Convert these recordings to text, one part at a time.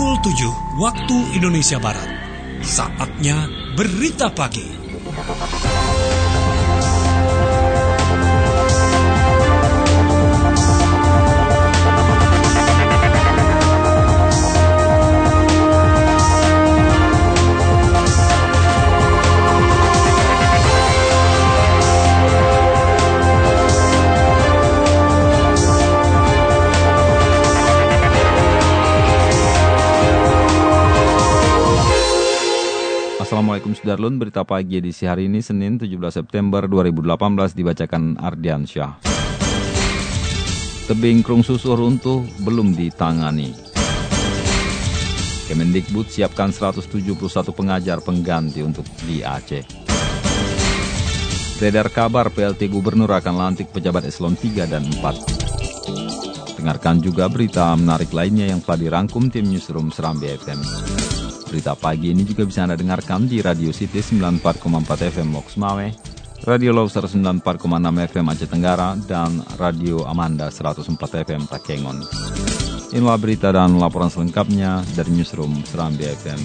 pukul 7 waktu Indonesia Barat. Saatnya Berita Pagi. Assalamualaikum Sudarlun, berita pagi edisi hari ini Senin 17 September 2018 dibacakan Ardiansyah. Tebing Krung Susuh runtuh belum ditangani. Kemendikbud siapkan 171 pengajar pengganti untuk di Aceh. Beredar kabar PLT Gubernur akan lantik pejabat eselon 3 dan 4. Dengarkan juga berita menarik lainnya yang telah dirangkum tim Newsroom Serambi FM. Berita pagi ini juga bisa Anda dengarkan di Radio City 94,4 FM Loks Maweh, Radio Loser 94,6 FM Aceh Tenggara, dan Radio Amanda 104 FM Takengon. Inilah berita dan laporan selengkapnya dari Newsroom Serambi FM.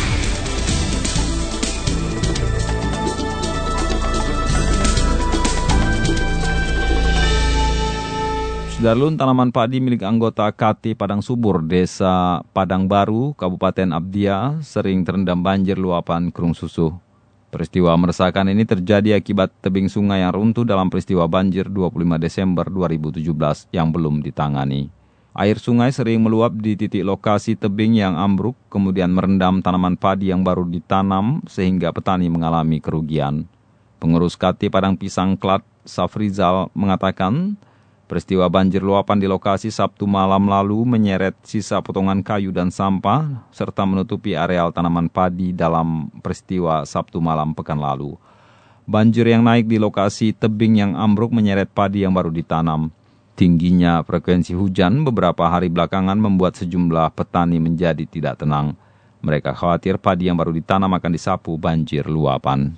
Darlun, tanaman padi milik anggota KT Padang Subur, Desa Padang Baru, Kabupaten Abdia, sering terendam banjir luapan Krung Susuh. Peristiwa meresahkan ini terjadi akibat tebing sungai yang runtuh dalam peristiwa banjir 25 Desember 2017 yang belum ditangani. Air sungai sering meluap di titik lokasi tebing yang ambruk, kemudian merendam tanaman padi yang baru ditanam sehingga petani mengalami kerugian. Pengurus KT Padang Pisang Klat, Safrizal, mengatakan, peristiwa banjir luapan di lokasi Sabtu malam lalu menyeret sisa potongan kayu dan sampah, serta menutupi areal tanaman padi dalam peristiwa Sabtu malam pekan lalu. Banjir yang naik di lokasi tebing yang ambruk menyeret padi yang baru ditanam. Tingginya frekuensi hujan beberapa hari belakangan membuat sejumlah petani menjadi tidak tenang. Mereka khawatir padi yang baru ditanam akan disapu banjir luapan.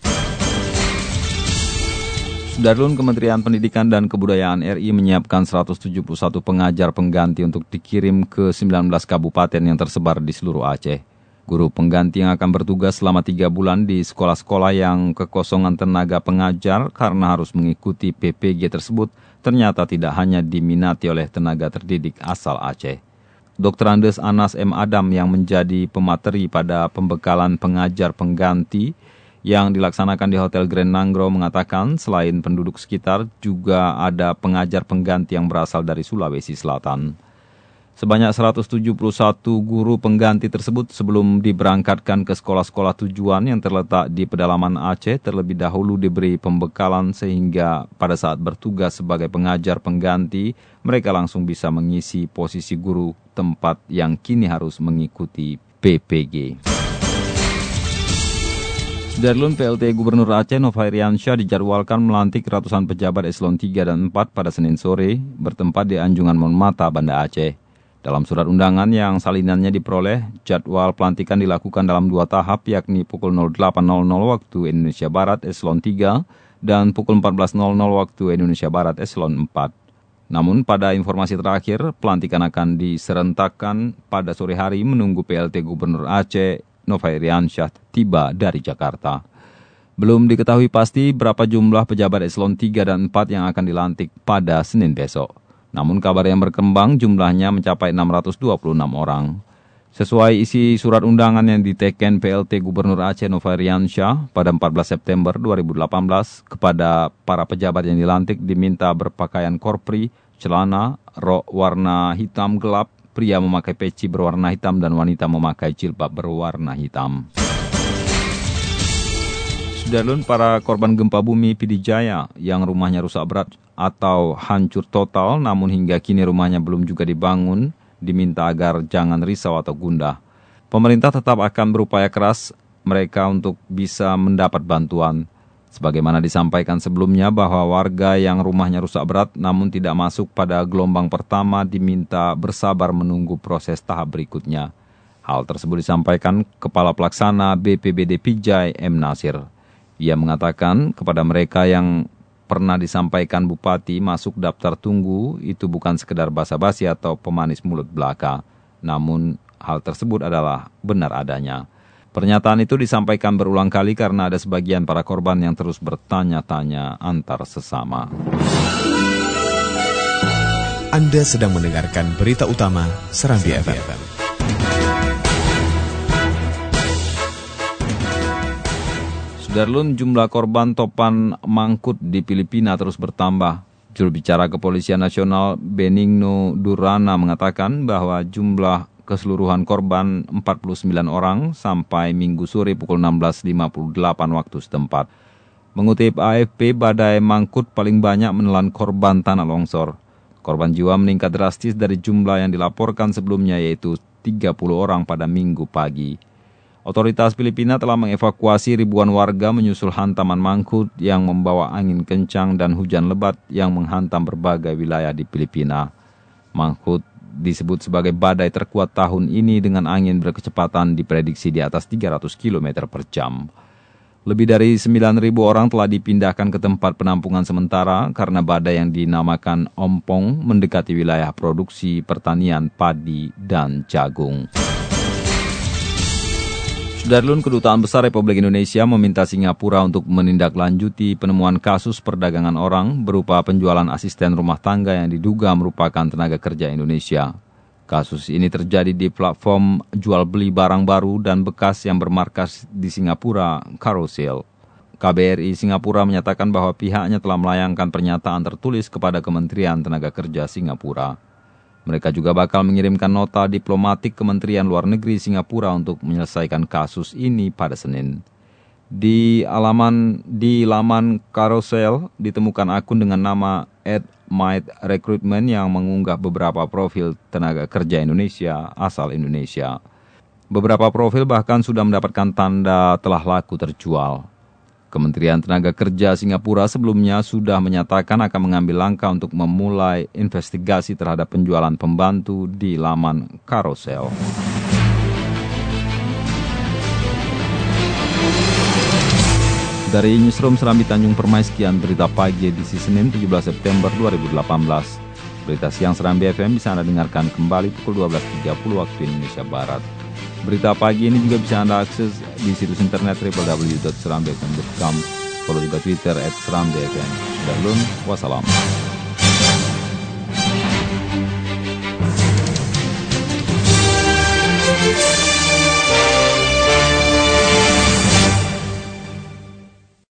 Darlun, Kementerian Pendidikan dan Kebudayaan RI menyiapkan 171 pengajar pengganti untuk dikirim ke 19 kabupaten yang tersebar di seluruh Aceh. Guru pengganti yang akan bertugas selama 3 bulan di sekolah-sekolah yang kekosongan tenaga pengajar karena harus mengikuti PPG tersebut ternyata tidak hanya diminati oleh tenaga terdidik asal Aceh. Dr. Andes Anas M. Adam yang menjadi pemateri pada pembekalan pengajar pengganti yang dilaksanakan di Hotel Grand Nanggro mengatakan selain penduduk sekitar juga ada pengajar pengganti yang berasal dari Sulawesi Selatan. Sebanyak 171 guru pengganti tersebut sebelum diberangkatkan ke sekolah-sekolah tujuan yang terletak di pedalaman Aceh terlebih dahulu diberi pembekalan sehingga pada saat bertugas sebagai pengajar pengganti mereka langsung bisa mengisi posisi guru tempat yang kini harus mengikuti PPG. Darlun, PLT Gubernur Aceh Novairiansyah dijadwalkan melantik ratusan pejabat eselon 3 dan 4 pada Senin sore bertempat di Anjungan Monmata, Banda Aceh. Dalam surat undangan yang salinannya diperoleh, jadwal pelantikan dilakukan dalam 2 tahap yakni pukul 08.00 waktu Indonesia Barat eselon 3 dan pukul 14.00 waktu Indonesia Barat eselon 4. Namun pada informasi terakhir, pelantikan akan diserentakkan pada sore hari menunggu PLT Gubernur Aceh Novairiansyah tiba dari Jakarta. Belum diketahui pasti berapa jumlah pejabat eselon 3 dan 4 yang akan dilantik pada Senin besok. Namun kabar yang berkembang jumlahnya mencapai 626 orang. Sesuai isi surat undangan yang diteken PLT Gubernur Aceh Novairiansyah pada 14 September 2018 kepada para pejabat yang dilantik diminta berpakaian korpri, celana, rok warna hitam gelap, pria memakai peci berwarna hitam dan wanita memakai jilbab berwarna hitam. Sudarlun, para korban gempa bumi Pidijaya yang rumahnya rusak berat atau hancur total namun hingga kini rumahnya belum juga dibangun, diminta agar jangan risau atau gundah. Pemerintah tetap akan berupaya keras mereka untuk bisa mendapat bantuan. Sebagaimana disampaikan sebelumnya bahwa warga yang rumahnya rusak berat namun tidak masuk pada gelombang pertama diminta bersabar menunggu proses tahap berikutnya. Hal tersebut disampaikan Kepala Pelaksana BPBD Pijai M. Nasir. Ia mengatakan kepada mereka yang pernah disampaikan Bupati masuk daftar tunggu itu bukan sekedar basa-basi atau pemanis mulut belaka, namun hal tersebut adalah benar adanya. Pernyataan itu disampaikan berulang kali karena ada sebagian para korban yang terus bertanya-tanya antar sesama. Anda sedang mendengarkan berita utama Serambi FM. Sudarlun, jumlah korban topan mangkut di Filipina terus bertambah. Juru bicara Kepolisian Nasional Benigno Durana mengatakan bahwa jumlah keseluruhan korban 49 orang sampai Minggu sore pukul 16.58 waktu setempat. Mengutip AFP, badai mangkut paling banyak menelan korban tanah longsor. Korban jiwa meningkat drastis dari jumlah yang dilaporkan sebelumnya, yaitu 30 orang pada Minggu pagi. Otoritas Filipina telah mengevakuasi ribuan warga menyusul hantaman mangkut yang membawa angin kencang dan hujan lebat yang menghantam berbagai wilayah di Filipina. Mangkut disebut sebagai badai terkuat tahun ini dengan angin berkecepatan diprediksi di atas 300 km per jam. Lebih dari 9.000 orang telah dipindahkan ke tempat penampungan sementara karena badai yang dinamakan Ompong mendekati wilayah produksi pertanian padi dan jagung. Sudarlun, Kedutaan Besar Republik Indonesia meminta Singapura untuk menindaklanjuti penemuan kasus perdagangan orang berupa penjualan asisten rumah tangga yang diduga merupakan tenaga kerja Indonesia. Kasus ini terjadi di platform jual beli barang baru dan bekas yang bermarkas di Singapura, Carousel. KBRI Singapura menyatakan bahwa pihaknya telah melayangkan pernyataan tertulis kepada Kementerian Tenaga Kerja Singapura. Mereka juga bakal mengirimkan nota diplomatik Kementerian Luar Negeri Singapura untuk menyelesaikan kasus ini pada Senin. Di laman Carousel ditemukan akun dengan nama @MightRecruitment yang mengunggah beberapa profil tenaga kerja Indonesia asal Indonesia. Beberapa profil bahkan sudah mendapatkan tanda telah laku terjual. Kementerian Tenaga Kerja Singapura sebelumnya sudah menyatakan akan mengambil langkah untuk memulai investigasi terhadap penjualan pembantu di laman Carousel. Dari Newsroom Serambi Tanjung Permai, sekian berita pagi edisi Senin 17 September 2018. Berita siang Serambi FM bisa Anda dengarkan kembali pukul 12.30 waktu Indonesia Barat. Berita pagi ini juga bisa Anda akses di situs internet www.serambifm.com. Follow juga Twitter @serambifm. Sudarlun, wassalam.